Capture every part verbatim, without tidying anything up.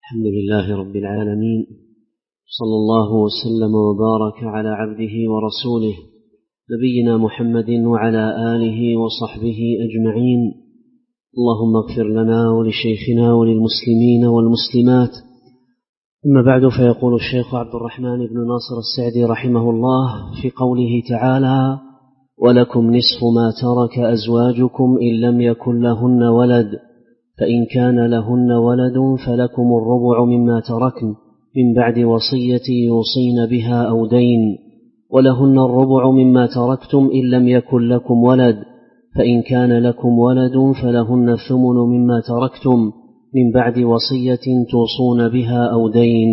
الحمد لله رب العالمين، صلى الله وسلم وبارك على عبده ورسوله نبينا محمد وعلى آله وصحبه أجمعين. اللهم اغفر لنا ولشيخنا وللمسلمين والمسلمات. أما بعد، فيقول الشيخ عبد الرحمن بن ناصر السعدي رحمه الله في قوله تعالى: ولكم نصف ما ترك أزواجكم إن لم يكن لهن ولد، فإن كان لهن ولد فلكم الربع مما تركن من بعد وصية يوصين بها أو دين، ولهن الربع مما تركتم إن لم يكن لكم ولد، فإن كان لكم ولد فلهن الثمن مما تركتم من بعد وصية توصون بها أو دين.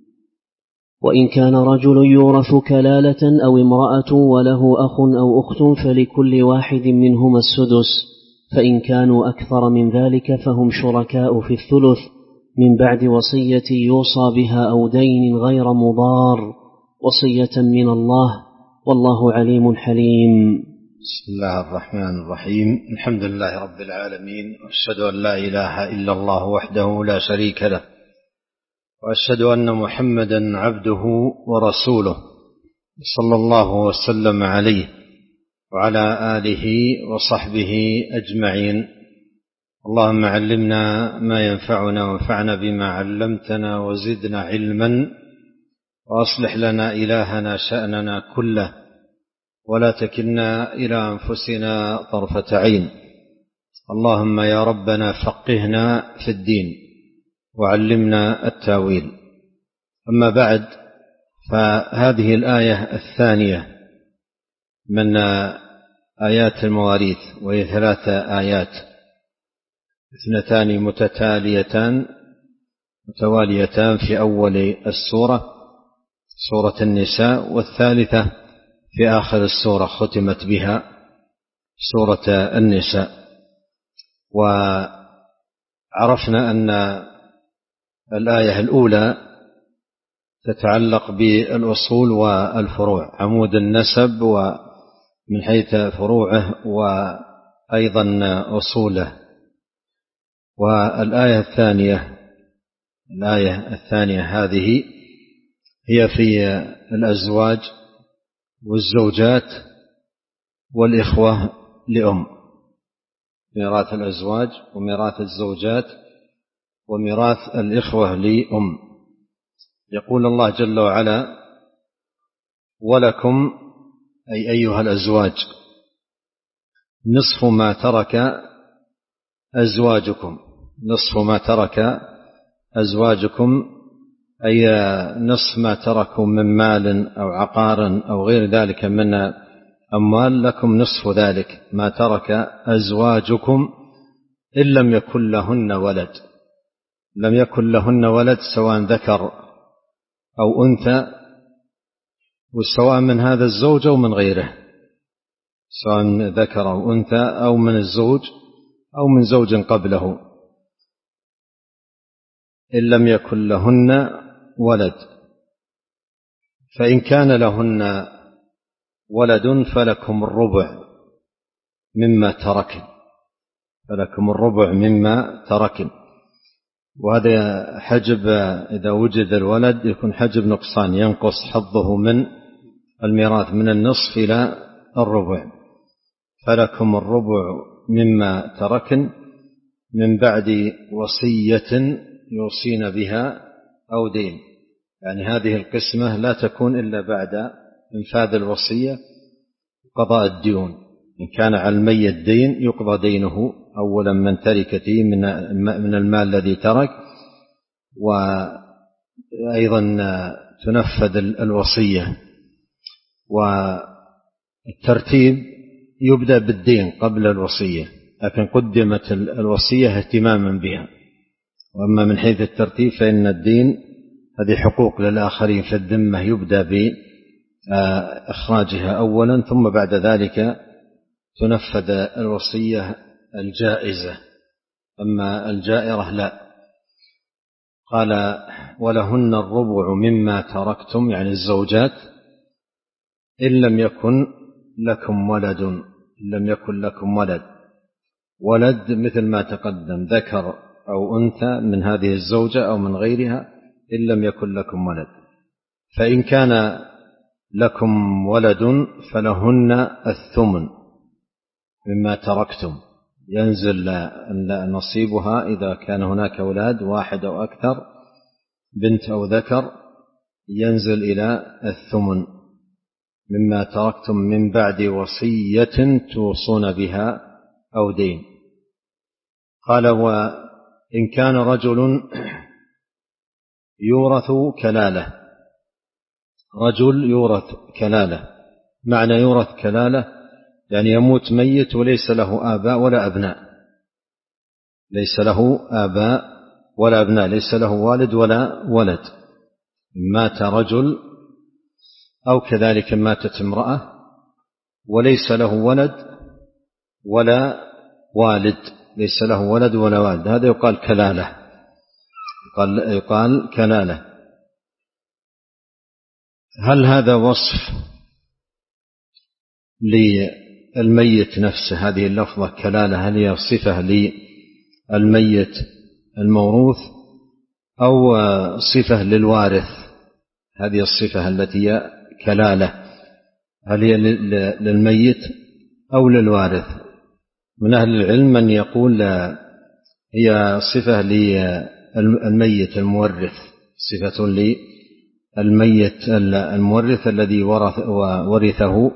وإن كان رجل يورث كلالة أو امرأة وله أخ أو أخت فلكل واحد منهما السدس، فإن كانوا أكثر من ذلك فهم شركاء في الثلث من بعد وصية يوصى بها أو دين غير مضار، وصية من الله، والله عليم حليم. بسم الله الرحمن الرحيم. الحمد لله رب العالمين، وأشهد أن لا إله إلا الله وحده لا شريك له، وأشهد أن محمدا عبده ورسوله، صلى الله وسلم عليه وعلى آله وصحبه أجمعين. اللهم علمنا ما ينفعنا وانفعنا بما علمتنا وزدنا علما، وأصلح لنا إلهنا شأننا كله، ولا تكلنا إلى أنفسنا طرفة عين. اللهم يا ربنا فقهنا في الدين وعلمنا التاويل. أما بعد، فهذه الآية الثانية من آيات المواريث، وهي ثلاث آيات، اثنتان متتاليتان متواليتان في أول السورة، سورة النساء، والثالثة في آخر السورة ختمت بها سورة النساء. وعرفنا أن الآية الأولى تتعلق بالأصول والفروع، عمود النسب ومن حيث فروعه وأيضا أصوله. والآية الثانية الآية الثانية هذه هي في الأزواج والزوجات والإخوة لأم، ميراث الأزواج وميراث الزوجات وميراث الإخوة لأم. يقول الله جل وعلا: ولكم أي أيها الأزواج نصف ما ترك أزواجكم، نصف ما ترك أزواجكم أي نصف ما تركوا من مال أو عقار أو غير ذلك من أموال، لكم نصف ذلك ما ترك أزواجكم إن لم يكن لهن ولد. لم يكن لهن ولد سواء ذكر أو أنثى، وسواء من هذا الزوج أو من غيره، سواء ذكر أو أنثى أو من الزوج أو من زوج قبله، إن لم يكن لهن ولد. فإن كان لهن ولد فلكم الربع مما تركن، فلكم الربع مما تركن. وهذا حجب، إذا وجد الولد يكون حجب نقصان، ينقص حظه من الميراث من النصف إلى الربع. فلكم الربع مما تركن من بعد وصية يوصين بها أو دين، يعني هذه القسمة لا تكون إلا بعد انفاذ الوصية وقضاء الديون. إن كان على الميت دين يقضى دينه أولا من تركته من المال الذي ترك، وأيضا تنفذ الوصية. والترتيب يبدأ بالدين قبل الوصية، لكن قدمت الوصية اهتماما بها. وأما من حيث الترتيب فإن الدين هذه حقوق للآخرين في الذمة، يبدأ بإخراجها أولا، ثم بعد ذلك تنفذ الوصية الجائزة، أما الجائرة لا. قال: ولهن الربع مما تركتم، يعني الزوجات، إن لم يكن لكم ولد، إن لم يكن لكم ولد. ولد مثل ما تقدم، ذكر أو أنثى من هذه الزوجة أو من غيرها إن لم يكن لكم ولد. فإن كان لكم ولد فلهن الثمن مما تركتم، ينزل نصيبها إذا كان هناك أولاد واحد أو أكثر بنت أو ذكر، ينزل إلى الثمن مما تركتم من بعد وصية توصون بها أو دين. قال وإن كان رجل يورث كلالة، رجل يورث كلالة، معنى يورث كلالة يعني يموت ميت وليس له آباء ولا أبناء، ليس له آباء ولا أبناء، ليس له والد ولا ولد، مات رجل أو كذلك ماتت امرأة وليس له ولد ولا والد، ليس له ولد ولا والد، هذا يقال كلالة، يقال, يقال كلالة. هل هذا وصف للميت نفسه؟ هذه اللفظة كلالة هل هي صفة للميت الموروث أو صفة للوارث؟ هذه الصفة التي هي كلالة هل هي للميت أو للوارث؟ من أهل العلم من يقول هي صفة للميت المورث، صفة للميت المورث الذي ورثه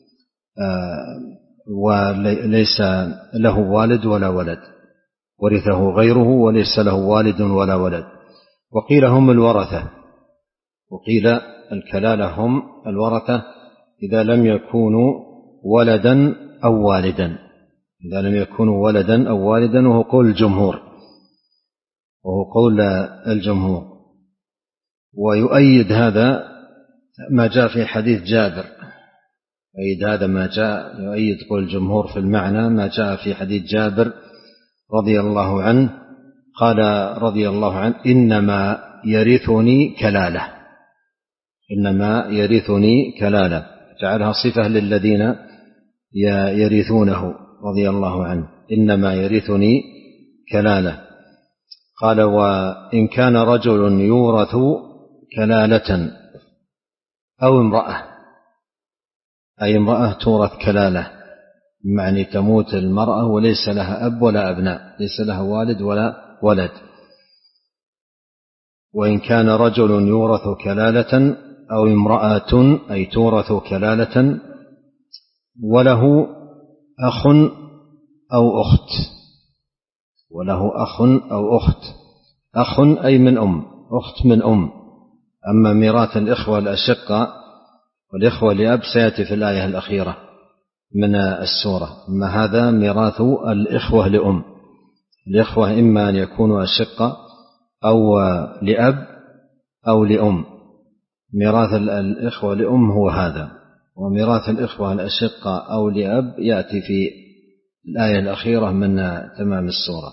وليس له والد ولا ولد، ورثه غيره وليس له والد ولا ولد. وقيل هم الورثة، وقيل الكلالة هم الورثة إذا لم يكونوا ولدا أو والدا، إذا لم يكونوا ولدا أو والدا، وهو قول الجمهور، وهو قول الجمهور. ويؤيد هذا ما جاء في حديث جابر، يؤيد هذا ما جاء، يؤيد قول الجمهور في المعنى ما جاء في حديث جابر رضي الله عنه، قال رضي الله عنه إنما يرثني كلالة، إنما يرثني كلالة، جعلها صفة للذين يرثونه رضي الله عنه، إنما يرثني كلالة. قال وإن كان رجل يورث كلالة أو امرأة، أي امرأة تورث كلالة، معني تموت المرأة وليس لها أب ولا أبناء، ليس لها والد ولا ولد. وإن كان رجل يورث كلالة أو امرأة أي تورث كلالة وله أخ أو أخت، وله أخ أو أخت، أخ أي من أم، أخت من أم. أما ميراث الإخوة الأشقة والإخوة لأب سيأتي في الآية الأخيرة من السورة، أما هذا ميراث الإخوة لأم. الإخوة إما أن يكونوا أشقة أو لأب أو لأم، ميراث الإخوة لأم هو هذا، وميراث الإخوة الأشقة أو لأب يأتي في الآية الأخيرة من تمام السورة.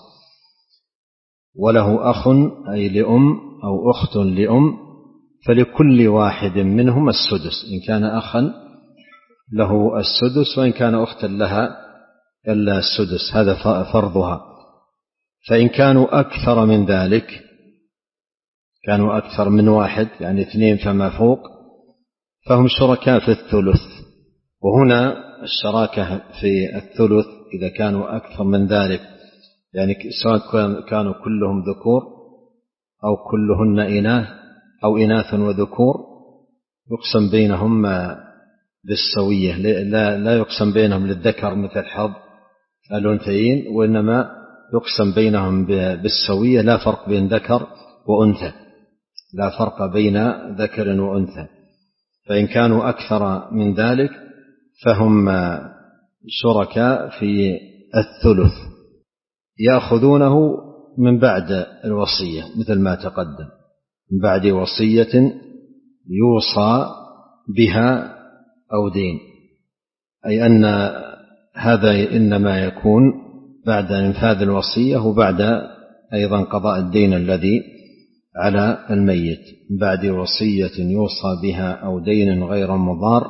وله أخ أي لأم أو أخت لأم، فلكل واحد منهم السدس، إن كان أخا له السدس، وإن كان أختا لها إلا السدس، هذا فرضها. فإن كانوا أكثر من ذلك، كانوا أكثر من واحد يعني اثنين فما فوق، فهم شركاء في الثلث. وهنا الشراكة في الثلث إذا كانوا أكثر من ذلك، يعني سواء كانوا كلهم ذكور أو كلهن إناث أو إناث وذكور، يقسم بينهم بالسوية، لا, لا يقسم بينهم للذكر مثل حظ الأنثيين، وإنما يقسم بينهم بالسوية، لا فرق بين ذكر وأنثى، لا فرق بين ذكر وأنثى. فإن كانوا أكثر من ذلك فهم شركاء في الثلث، يأخذونه من بعد الوصية مثل ما تقدم، من بعد وصية يوصى بها أو دين، أي أن هذا إنما يكون بعد إنفاذ الوصية وبعد أيضا قضاء الدين الذي على الميت، من بعد وصية يوصى بها أو دين غير مضار،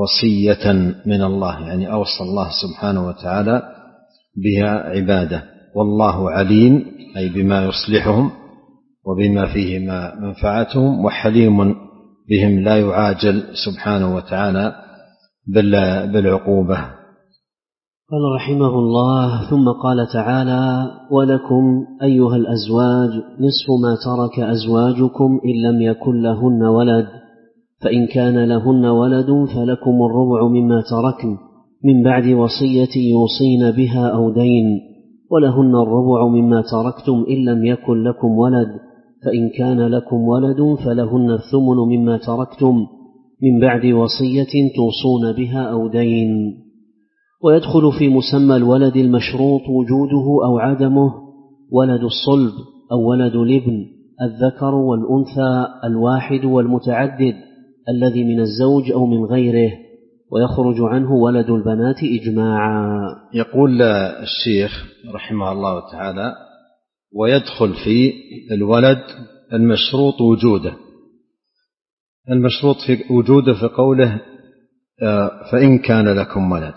وصية من الله، يعني أوصى الله سبحانه وتعالى بها عباده. والله عليم أي بما يصلحهم وبما فيه منفعتهم، وحليم بهم لا يعاجل سبحانه وتعالى بالعقوبة. قال رحمه الله: ثم قال تعالى: ولكم أيها الأزواج نصف ما ترك أزواجكم إن لم يكن لهن ولد، فإن كان لهن ولد فلكم الربع مما تركن من بعد وصية يوصين بها أو دين، ولهن الربع مما تركتم إن لم يكن لكم ولد، فإن كان لكم ولد فلهن الثمن مما تركتم من بعد وصية توصون بها أو دين. ويدخل في مسمى الولد المشروط وجوده أو عدمه ولد الصلب أو ولد الابن، الذكر والأنثى، الواحد والمتعدد الذي من الزوج أو من غيره، ويخرج عنه ولد البنات إجماعا. يقول الشيخ رحمه الله تعالى: ويدخل في الولد المشروط وجوده. المشروط في وجوده في قوله فإن كان لكم ولد،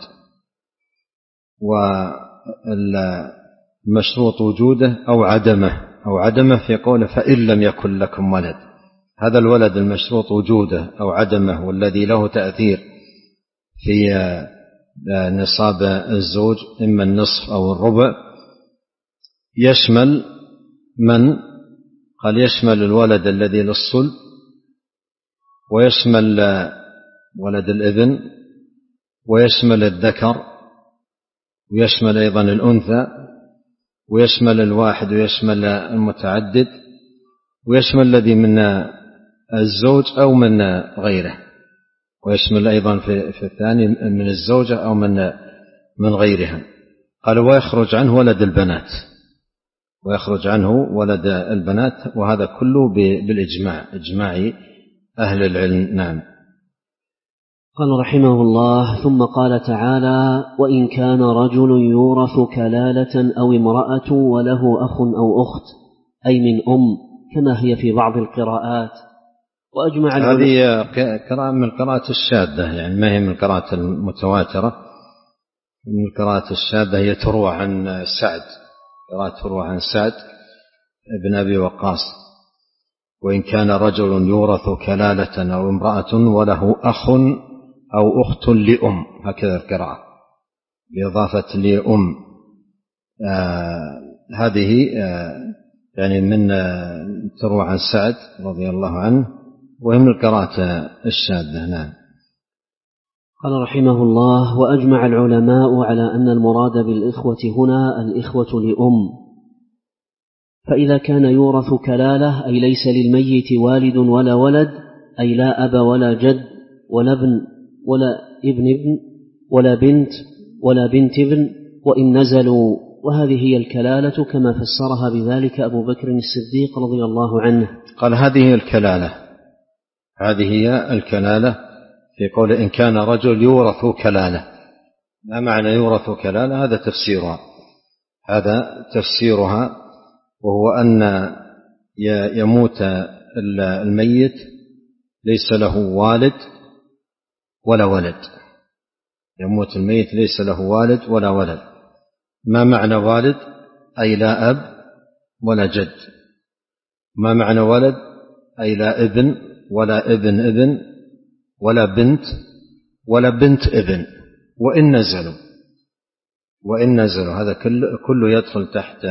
والمشروط وجوده أو عدمه أو عدمه في قوله فإن لم يكن لكم ولد. هذا الولد المشروط وجوده أو عدمه والذي له تأثير في نصاب الزوج إما النصف أو الربع، يشمل من قال يشمل الولد الذي للصلب، ويشمل ولد الابن، ويشمل الذكر، ويشمل أيضا الأنثى، ويشمل الواحد، ويشمل المتعدد، ويشمل الذي من الزوج أو من غيره، ويشمل أيضا في, في الثاني من الزوجة أو من من غيرها. قال ويخرج عنه ولد البنات، ويخرج عنه ولد البنات، وهذا كله بالإجماع، إجماع أهل العلم. نعم. قال رحمه الله: ثم قال تعالى: وإن كان رجل يورث كلالة أو امرأة وله أخ أو أخت، أي من أم، كما هي في بعض القراءات. وأجمع هذه قراءة من القراءات الشاذة، يعني ما هي من القراءات المتواترة، من القراءات الشاذة. هي تروى عن سعد، قراءة تروى عن سعد بن أبي وقاص: وإن كان رجل يورث كلالة أو امرأة وله أخ أو أخت لأم، هكذا القراءة بإضافة لأم. آه هذه آه يعني من آه تروى عن سعد رضي الله عنه، وهي من القراءات الشاذة. نعم. قال رحمه الله: وأجمع العلماء على أن المراد بالإخوة هنا الإخوة لأم. فإذا كان يورث كلالة أي ليس للميت والد ولا ولد، أي لا أب ولا جد ولا ابن ولا ابن ابن ولا بنت ولا بنت ابن، وإن نزلوا، وهذه هي الكلالة كما فسرها بذلك أبو بكر الصديق رضي الله عنه. قال هذه هي الكلالة، هذه هي الكلالة في قول إن كان رجل يورث كلالة. ما معنى يورث كلالة؟ هذا تفسيرها، هذا تفسيرها، وهو أن يموت الميت ليس له والد ولا ولد، يموت الميت ليس له والد ولا ولد. ما معنى والد؟ أي لا أب ولا جد. ما معنى ولد؟ أي لا ابن ولا ابن ابن ولا بنت ولا بنت ابن، وإن نزلوا، وإن نزلوا هذا كله يدخل تحت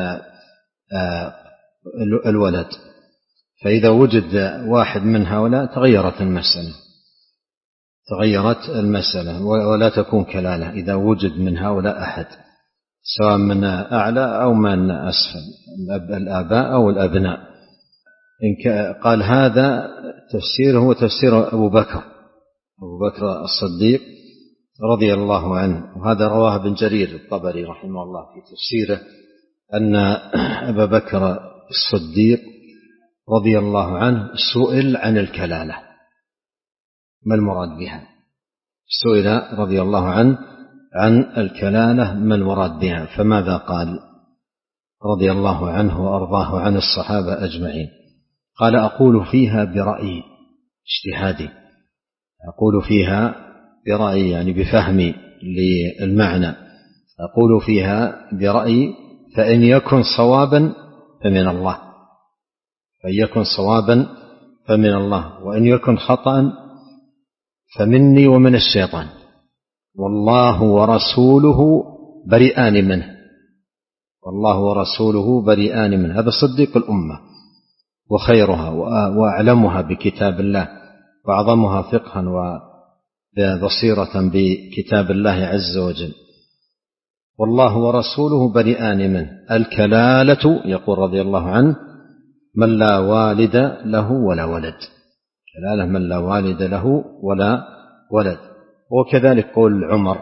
الولد. فإذا وجد واحد من هؤلاء تغيرت المسألة، تغيرت المسألة ولا تكون كلالة إذا وجد من هؤلاء أحد، سواء من أعلى أو من أسفل، الآباء أو الأبناء. إن قال هذا تفسيره هو تفسير أبو بكر أبو بكر الصديق رضي الله عنه، وهذا رواه ابن جرير الطبري رحمه الله في تفسيره أن أبا بكر الصديق رضي الله عنه سئل عن الكلالة ما المراد بها، سئل رضي الله عنه عن الكلالة ما المراد بها، فماذا قال رضي الله عنه وأرضاه عن الصحابة أجمعين؟ قال أقول فيها برأيي اجتهادي، أقول فيها برأيي يعني بفهمي للمعنى، أقول فيها برأيي فإن يكن صوابا فمن الله فإن يكن صوابا فمن الله وإن يكن خطأ فمني ومن الشيطان والله ورسوله بريئان منه والله ورسوله بريئان منه. هذا صديق الأمة وخيرها وأعلمها بكتاب الله وأعظمها فقها وبصيرة بكتاب الله عز وجل. والله ورسوله بريئان منه. الكلالة يقول رضي الله عنه من لا والد له ولا ولد، كلالة من لا والد له ولا ولد. وكذلك قول عمر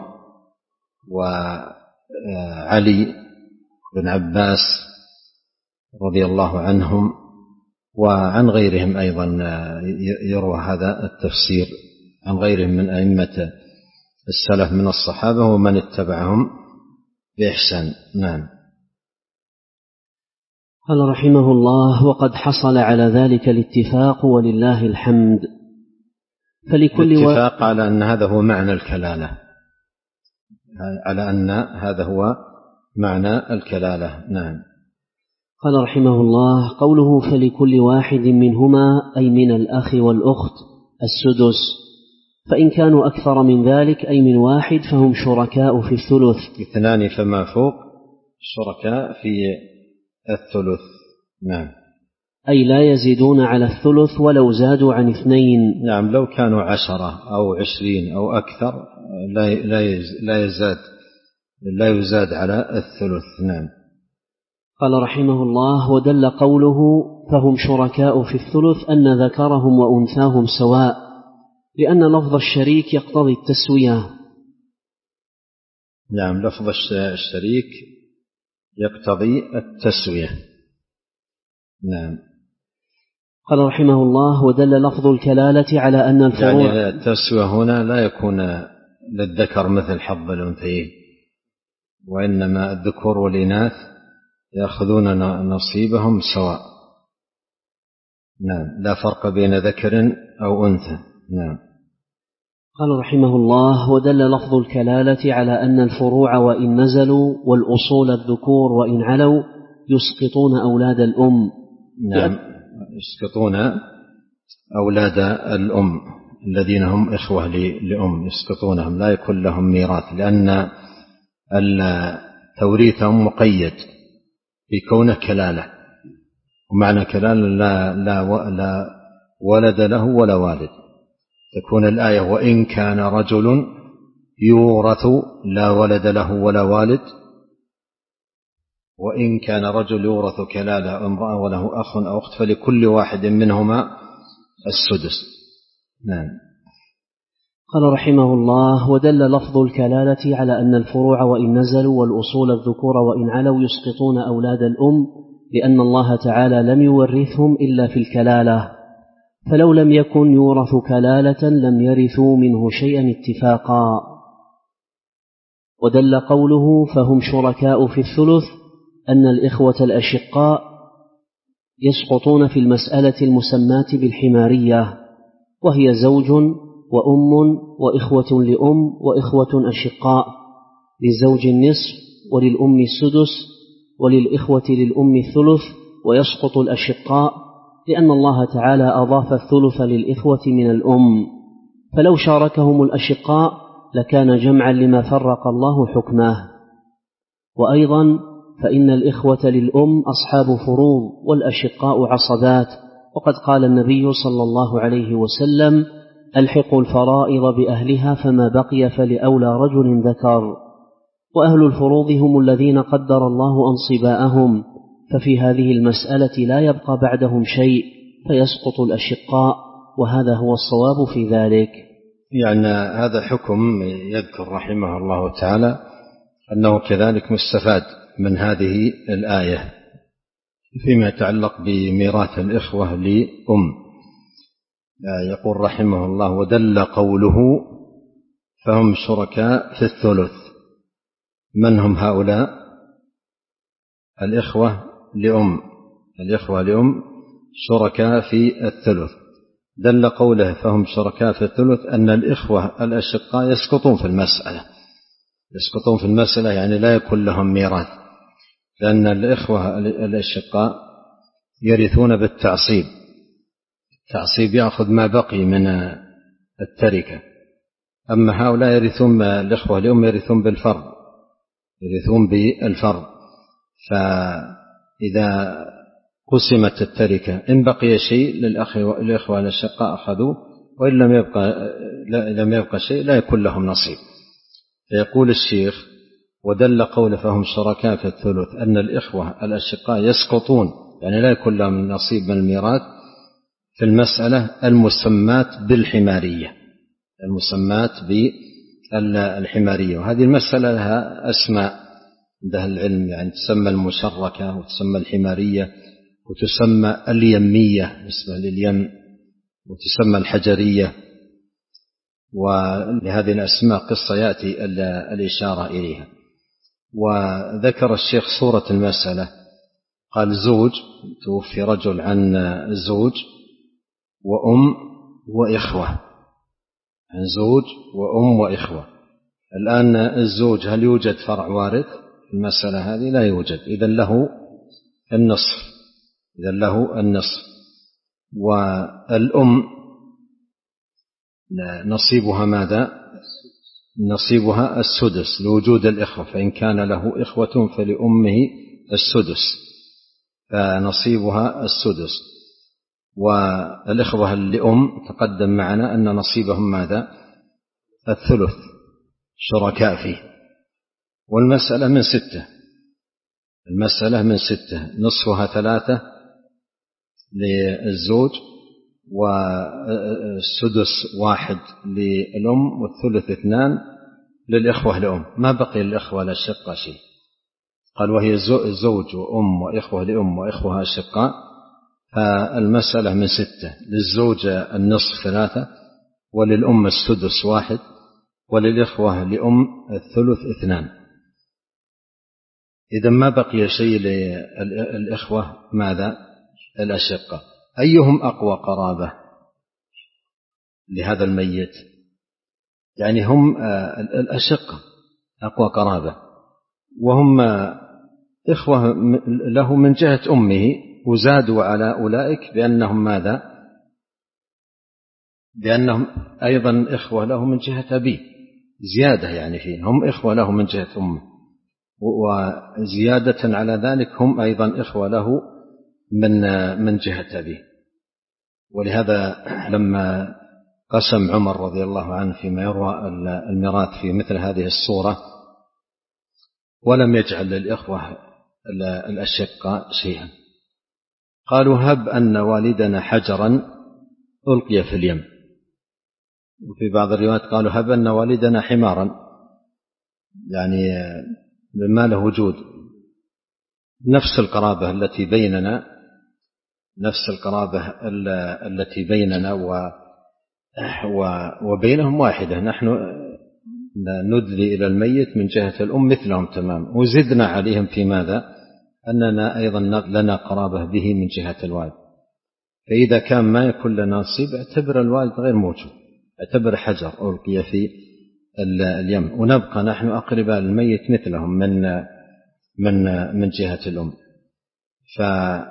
وعلي بن عباس رضي الله عنهم وعن غيرهم أيضا يروى هذا التفسير عن غيرهم من أئمة السلف من الصحابة ومن اتبعهم بإحسان. نعم. قال رحمه الله وقد حصل على ذلك الاتفاق ولله الحمد. فلكل الاتفاق و... على أن هذا هو معنى الكلالة، على أن هذا هو معنى الكلالة. نعم. قال رحمه الله قوله فلكل واحد منهما أي من الأخ والأخت السدس، فإن كانوا أكثر من ذلك أي من واحد فهم شركاء في الثلث. اثنان فما فوق شركاء في الثلث. نعم. أي لا يزيدون على الثلث ولو زادوا عن اثنين. نعم. لو كانوا عشرة أو عشرين أو أكثر لا يزاد لا يزاد على الثلث. نعم. قال رحمه الله ودل قوله فهم شركاء في الثلث أن ذكرهم وأنثاهم سواء، لأن لفظ الشريك يقتضي التسوية. نعم. لفظ الشريك يقتضي التسوية. نعم. قال رحمه الله ودل لفظ الكلالة على أن الفروع يعني التسوية هنا لا يكون للذكر مثل حظ الأنثيين، وإنما الذكور والإناث يأخذون نصيبهم سواء. نعم. لا فرق بين ذكر أو أنثى. نعم. قال رحمه الله ودل لفظ الكلالة على أن الفروع وإن نزلوا والأصول الذكور وإن علوا يسقطون أولاد الأم. نعم. يسقطون أولاد الأم الذين هم إخوة لأم، يسقطونهم لا يكون لهم ميراث، لأن توريثهم مقيد بكونه كلالة، ومعنى كلالة لا, لا, لا ولد له ولا والد. تكون الآية وإن كان رجل يورث لا ولد له ولا والد، وإن كان رجل يورث كلالة امرأة وله أخ أو أخت فلكل واحد منهما السدس. نعم. قال رحمه الله ودل لفظ الكلالة على أن الفروع وإن نزلوا والأصول الذكور وإن علوا يسقطون أولاد الأم، لأن الله تعالى لم يورثهم إلا في الكلالة، فلو لم يكن يورث كلالة لم يرثوا منه شيئا اتفاقا. ودل قوله فهم شركاء في الثلث أن الإخوة الأشقاء يسقطون في المسألة المسماة بالحمارية، وهي زوج وأم وإخوة لأم وإخوة أشقاء، للزوج النصف وللأم السدس وللإخوة للأم الثلث، ويسقط الأشقاء لأن الله تعالى أضاف الثلث للإخوة من الأم، فلو شاركهم الأشقاء لكان جمعا لما فرق الله حكمه. وأيضا فإن الإخوة للأم أصحاب فروض والأشقاء عصبات، وقد قال النبي صلى الله عليه وسلم ألحقوا الفرائض بأهلها فما بقي فلأولى رجل ذكر، وأهل الفروض هم الذين قدر الله أنصباءهم، ففي هذه المسألة لا يبقى بعدهم شيء فيسقط الأشقاء، وهذا هو الصواب في ذلك. يعني هذا حكم يذكر رحمه الله تعالى أنه كذلك مستفاد من هذه الآية فيما يتعلق بميراث الإخوة لأم. يقول رحمه الله ودل قوله فهم شركاء في الثلث. من هم هؤلاء؟ الإخوة لأم، الإخوة لأم شركاء في الثلث. دل قوله فهم شركاء في الثلث أن الإخوة الأشقاء يسقطون في المسألة، يسقطون في المسألة يعني لا يكون لهم ميراث، لأن الإخوة الأشقاء يرثون بالتعصيب، التعصيب يأخذ ما بقي من التركة. أما هؤلاء يرثون، الإخوة اليوم يرثون بالفرض، يرثون بالفرض. فإذا قسمت التركة إن بقي شيء للإخوة الأشقاء أخذوه، وإن لم يبقى, لم يبقى شيء لا يكون لهم نصيب. فيقول الشيخ: ودل قول فهم شركاء في الثلث أن الإخوة الأشقاء يسقطون، يعني لا يكون لهم نصيب من الميراث في المسألة المسمات بالحمارية، المسمات بالحمارية. وهذه المسألة لها أسماء عند أهل العلم، يعني تسمى المشركة وتسمى الحمارية وتسمى اليمية بالنسبة لليم، وتسمى الحجرية. ولهذه الأسماء قصة يأتي الإشارة إليها. وذكر الشيخ صورة المسألة، قال: زوج، توفي رجل عن زوج وأم وإخوة، عن زوج وأم وإخوة. الآن الزوج هل يوجد فرع وارث؟ المسألة هذه لا يوجد، إذن له النصف، إذن له النصف. والأم نصيبها ماذا؟ نصيبها السدس لوجود الإخوة، فإن كان له إخوة فلأمه السدس، فنصيبها السدس. والإخوة لأم تقدم معنا أن نصيبهم ماذا؟ الثلث، شركاء فيه. والمسألة من ستة، المسألة من ستة، نصفها ثلاثة للزوج، والسدس واحد للأم، والثلث اثنان للإخوة لأم. ما بقي للإخوة الأشقاء شيء. قال: وهي زوج وأم وإخوة لأم وإخوة أشقاء. فالمسألة من ستة، للزوج النصف ثلاثة، وللأم السدس واحد، وللإخوة لأم الثلث اثنان. إذا ما بقي شيء للإخوة ماذا؟ الأشقاء. أيهم أقوى قرابة لهذا الميت؟ يعني هم الأشقاء أقوى قرابة، وهم إخوة له من جهة أمه، وزادوا على أولئك بأنهم ماذا؟ بأنهم أيضا إخوة له من جهة أبيه، زيادة يعني فيه، هم إخوة له من جهة أمه، وزيادة على ذلك هم أيضا إخوة له من من جهة أبيه. ولهذا لما قسم عمر رضي الله عنه فيما يروى الميراث في مثل هذه الصورة، ولم يجعل للإخوة الأشقاء شيئا، قالوا: هب أن والدنا حجرا ألقي في اليم. وفي بعض الروايات قالوا: هب أن والدنا حمارا، يعني ما له وجود. نفس القرابة التي بيننا، نفس القرابة التي بيننا وبينهم واحدة، نحن ندلي إلى الميت من جهة الأم مثلهم تمام، وزدنا عليهم في ماذا؟ أننا أيضا لنا قرابة به من جهة الوالد. فإذا كان ما يكون لنا نصيب اعتبر الوالد غير موجود، اعتبر حجر ألقي في اليم، ونبقى نحن أقرباء الميت مثلهم من من من جهة الأم. ف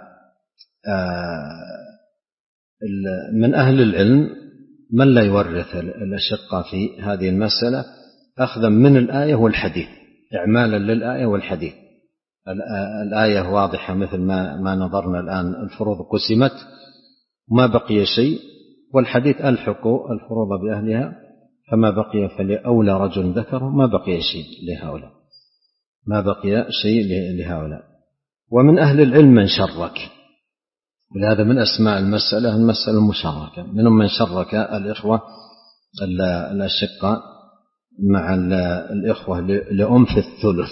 من أهل العلم من لا يورث الأشقاء في هذه المسألة، أخذا من الآية والحديث، إعمالا للآية والحديث. الآية واضحة مثل ما ما نظرنا الآن، الفروض قسمت ما بقي شيء، والحديث ألحقوا الفروض بأهلها فما بقي فلأولى رجل ذكر، ما بقي شيء لهؤلاء، ما بقي شيء لهؤلاء. ومن أهل العلم من شرك، ولهذا من أسماء المسألة المسألة المشاركة، منهم من شرك الإخوة الأشقاء مع الإخوة لأم في الثلث،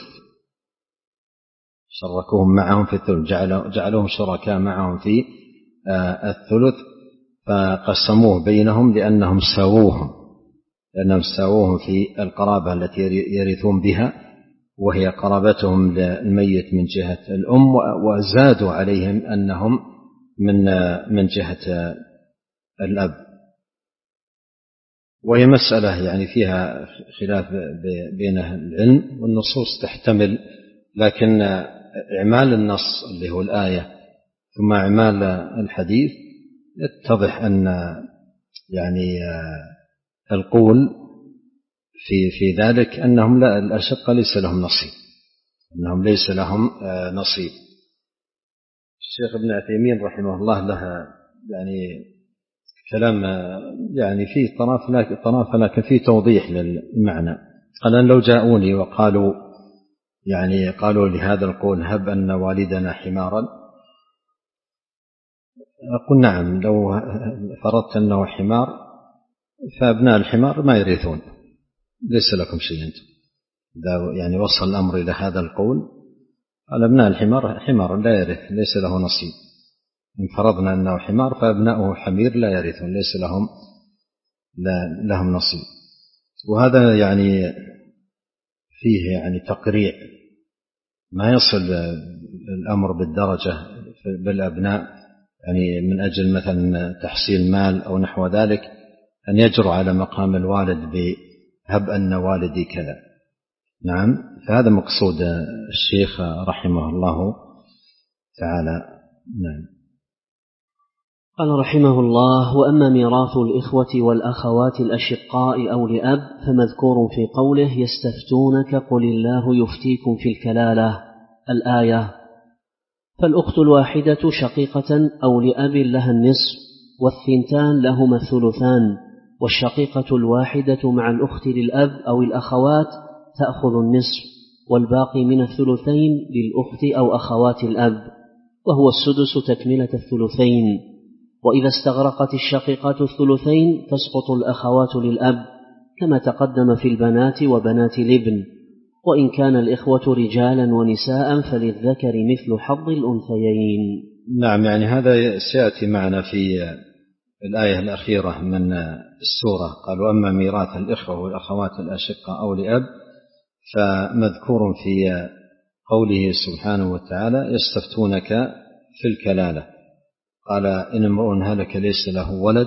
شركوهم معهم في الثلث، جعلوهم شركاء معهم في الثلث، فقسموه بينهم لأنهم ساووهم لأنهم ساووهم في القرابة التي يرثون بها، وهي قرابتهم للميت من جهة الأم، وزادوا عليهم أنهم من من جهة الأب. وهي مسألة يعني فيها خلاف بين أهل العلم، والنصوص تحتمل، لكن إعمال النص اللي هو الآية ثم إعمال الحديث يتضح أن يعني القول في في ذلك أنهم لا الأشقة ليس لهم نصيب أنهم ليس لهم نصيب. الشيخ ابن عثيمين رحمه الله له يعني كلام يعني فيه طرف لكن طرف لكن فيه توضيح للمعنى. قال أن لو جاءوني وقالوا يعني قالوا لهذا القول هب أن والدنا حمارا، أقول نعم، لو فرضت أنه حمار فأبناء الحمار ما يرثون، ليس لكم شيء أنتم. إذا يعني وصل الأمر إلى هذا القول قال أبناء الحمار حمار لا يرث ليس له نصيب، إن فرضنا أنه حمار فأبناؤه حمير لا يرثون ليس لهم لا لهم نصيب. وهذا يعني فيه يعني تقريع، ما يصل الأمر بالدرجة بالأبناء يعني من أجل مثلا تحصيل مال أو نحو ذلك أن يجروا على مقام الوالد بهب أن والدي كذا. نعم، فهذا مقصود الشيخ رحمه الله تعالى. نعم. قال رحمه الله: وأما ميراث الإخوة والأخوات الأشقاء أو لأب فمذكور في قوله: يستفتونك قل الله يفتيكم في الكلالة، الآية. فالأخت الواحدة شقيقة أو لأب لها النصف، والثنتان لهما الثلثان، والشقيقة الواحدة مع الأخت للأب أو الأخوات تأخذ النصف، والباقي من الثلثين للأخت أو أخوات الأب، وهو السدس تكملة الثلثين. وإذا استغرقت الشقيقات الثلثين تسقط الأخوات للأب كما تقدم في البنات وبنات الابن، وإن كان الإخوة رجالا ونساء فللذكر مثل حظ الأنثيين. نعم، يعني هذا سيأتي معنا في الآية الأخيرة من السورة. قال: وأما ميراث الإخوة والأخوات الأشقة أو لأب فمذكور في قوله سبحانه وتعالى: يستفتونك في الكلالة. قال: إن امرؤ هلك ليس له ولد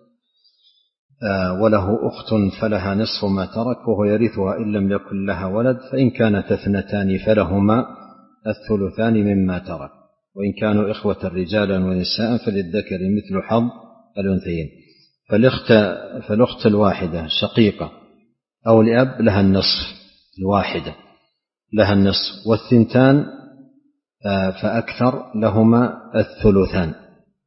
وله أخت فلها نصف ما ترك وهو يرثها إن لم يكن لها ولد، فإن كانت اثنتان فلهما الثلثان مما ترك، وإن كانوا إخوة رجالا ونساء فللذكر مثل حظ الأنثيين. فالأخت, فالأخت الواحدة شقيقة أو لأب لها النصف، الواحدة لها النصف، والثنتان فأكثر لهما الثلثان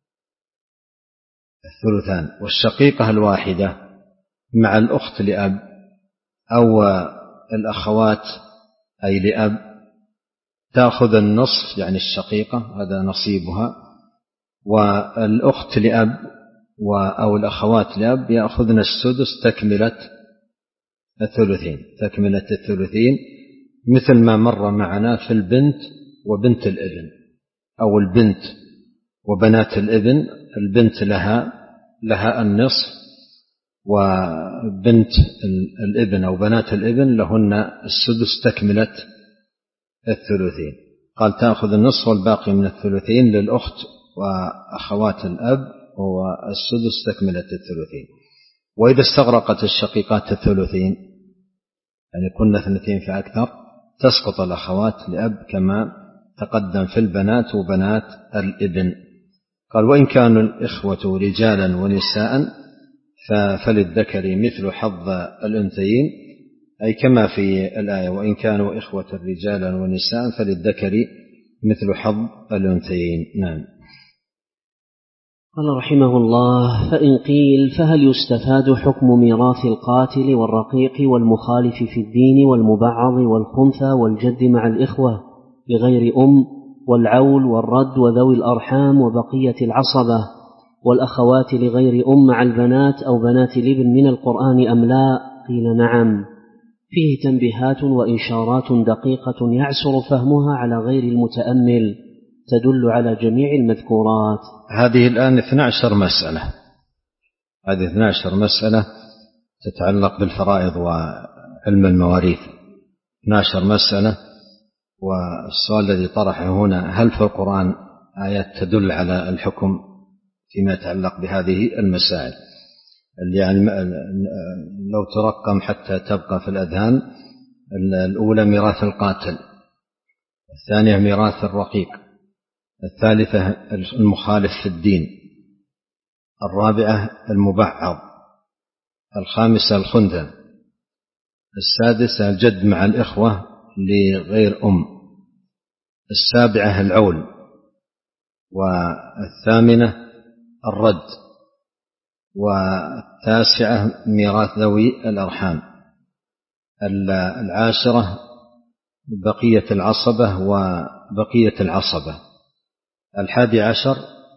الثلثان والشقيقة الواحدة مع الأخت لأب أو الأخوات أي لأب تأخذ النصف، يعني الشقيقة هذا نصيبها، والأخت لأب أو الأخوات لأب يأخذن السدس تكملة الثلثين تكملة الثلثين مثل ما مر معنا في البنت وبنت الابن، أو البنت وبنات الابن. البنت لها لها النصف، وبنت الابن أو بنات الابن لهن السدس تكملة الثلثين. قال: تأخذ النصف والباقي من الثلثين للأخت وأخوات الأب، هو السدس تكملة الثلثين. وإذا استغرقت الشقيقات الثلثين يعني كنا اثنتين فأكثر تسقط الأخوات لأب كما تقدم في البنات وبنات الابن. قال: وإن كانوا الإخوة رجالا ونساء فللذكر مثل حظ الأنثيين، أي كما في الآية: وإن كانوا إخوة رجالا ونساء فللذكر مثل حظ الأنثيين. نعم. قال رحمه الله: فإن قيل فهل يستفاد حكم ميراث القاتل والرقيق والمخالف في الدين والمبعض والخنثى والجد مع الإخوة بغير أم والعول والرد وذوي الأرحام وبقية العصبة والأخوات لغير أم مع البنات أو بنات الابن من القرآن أم لا؟ قيل نعم. فيه تنبيهات وإشارات دقيقة يعسر فهمها على غير المتأمل، تدل على جميع المذكورات. هذه الآن اثنتا عشرة مسألة هذه اثنتا عشرة مسألة تتعلق بالفرائض وعلم المواريث، اثنتا عشرة مسألة. والسؤال الذي طرحه هنا: هل في القرآن آيات تدل على الحكم فيما يتعلق بهذه المسائل؟ يعني لو ترقم حتى تبقى في الأذهان: الأولى ميراث القاتل، الثانية ميراث الرقيق، الثالثة المخالف في الدين، الرابعة المبعض، الخامسة الخنثى، السادسة الجد مع الإخوة لغير أم، السابعة العول، والثامنة الرد، والتاسعة ميراث ذوي الأرحام، العاشرة بقية العصبة وبقية العصبة، الحادي عشر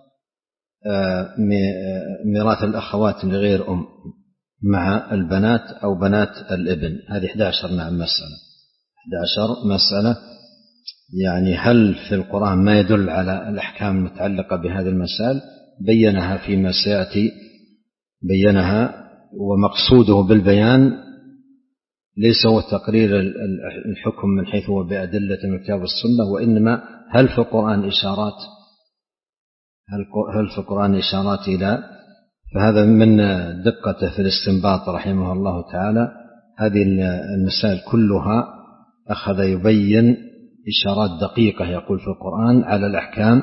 ميراث الأخوات لغير أم مع البنات أو بنات الابن. هذه إحدى عشر نعم مسألة، إحدى عشر مسألة. يعني هل في القرآن ما يدل على الأحكام المتعلقة بهذه المسائل؟ بينها فيما سيأتي بينها، ومقصوده بالبيان ليس هو تقرير الحكم من حيث هو بأدلة الكتاب والسنة، وإنما هل في القرآن إشارات هل في القرآن إشارات إلى، فهذا من دقته في الاستنباط رحمه الله تعالى. هذه المسائل كلها أخذ يبين إشارات دقيقة يقول في القرآن على الأحكام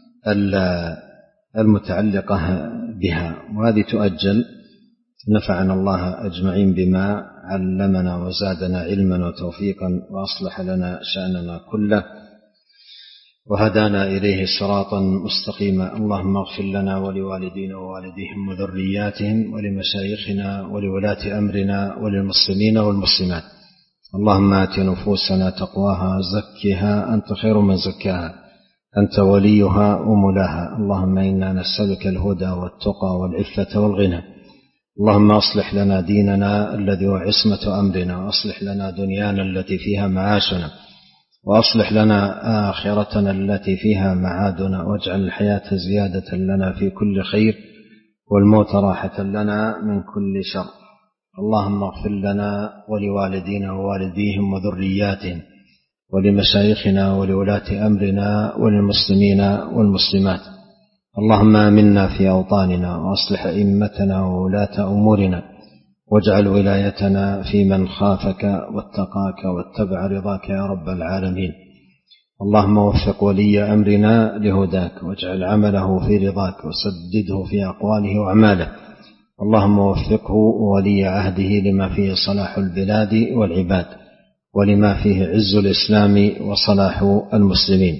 المتعلقة بها، وهذه تؤجل. نفعنا الله أجمعين بما علمنا وزادنا علما وتوفيقا، وأصلح لنا شأننا كله، وهدانا إليه صراطا مستقيما. اللهم اغفر لنا ولوالدينا ووالديهم وذرياتهم ولمشايخنا ولولاة أمرنا وللمسلمين والمسلمات. اللهم آت نفوسنا تقواها زكها أنت خير من زكاها أنت وليها ومولاها. اللهم إنا نسألك الهدى والتقى والعفة والغنى. اللهم أصلح لنا ديننا الذي هو عصمة أمرنا، وأصلح لنا دنيانا التي فيها معاشنا، وأصلح لنا آخرتنا التي فيها معادنا، واجعل الحياة زيادة لنا في كل خير والموت راحة لنا من كل شر. اللهم اغفر لنا ولوالدينا ووالديهم وذرياتهم ولمشايخنا ولولاة أمرنا وللمسلمين والمسلمات. اللهم آمنا في أوطاننا، وأصلح أئمتنا وولاة أمورنا، واجعل ولايتنا في من خافك واتقاك واتبع رضاك يا رب العالمين. اللهم وفق ولي أمرنا لهداك، واجعل عمله في رضاك، وسدده في أقواله وأعماله. اللهم وفقه ولي عهده لما فيه صلاح البلاد والعباد، ولما فيه عز الإسلام وصلاح المسلمين.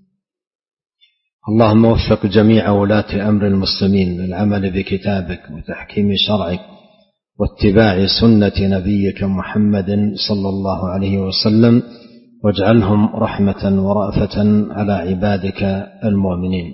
اللهم وفق جميع ولاة أمر المسلمين للعمل بكتابك وتحكيم شرعك واتباع سنة نبيك محمد صلى الله عليه وسلم، واجعلهم رحمة ورأفة على عبادك المؤمنين.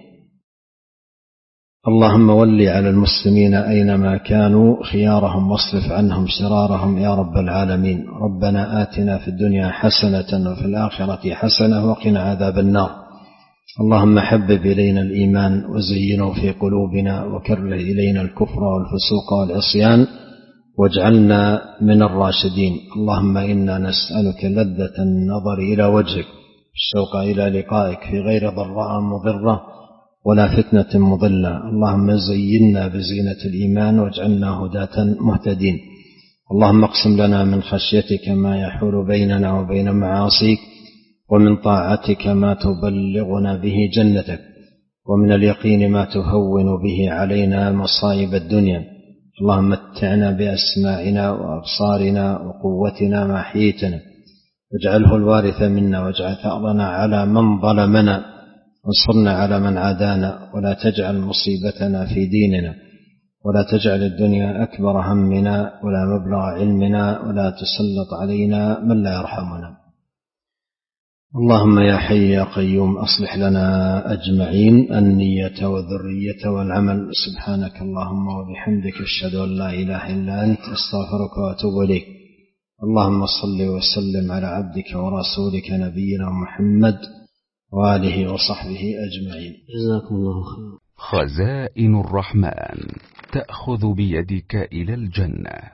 اللهم ول على المسلمين أينما كانوا خيارهم، واصرف عنهم شرارهم يا رب العالمين. ربنا آتنا في الدنيا حسنة وفي الآخرة حسنة وقنا عذاب النار. اللهم حبب إلينا الإيمان وزينه في قلوبنا، وكره إلينا الكفر والفسوق والعصيان، واجعلنا من الراشدين. اللهم إنا نسألك لذة النظر إلى وجهك، الشوق إلى لقائك في غير ضراء مضرة ولا فتنة مضلة. اللهم زينا بزينة الإيمان واجعلنا هداة مهتدين. اللهم اقسم لنا من خشيتك ما يحول بيننا وبين معاصيك، ومن طاعتك ما تبلغنا به جنتك، ومن اليقين ما تهون به علينا مصائب الدنيا. اللهم متعنا بأسماعنا وأبصارنا وقوتنا ما أحييتنا، واجعله الوارث منا، واجعل ثأرنا على من ظلمنا، وانصرنا على من عادانا، ولا تجعل مصيبتنا في ديننا، ولا تجعل الدنيا أكبر همنا ولا مبلغ علمنا، ولا تسلط علينا من لا يرحمنا. اللهم يا حي يا قيوم أصلح لنا أجمعين النية والذرية والعمل. سبحانك اللهم وبحمدك أشهد أن لا إله إلا أنت أستغفرك وأتوب إليك. اللهم صل وسلم على عبدك ورسولك نبينا محمد وآله وصحبه أجمعين. جزاكم الله خير. خزائن الرحمن تأخذ بيدك إلى الجنة.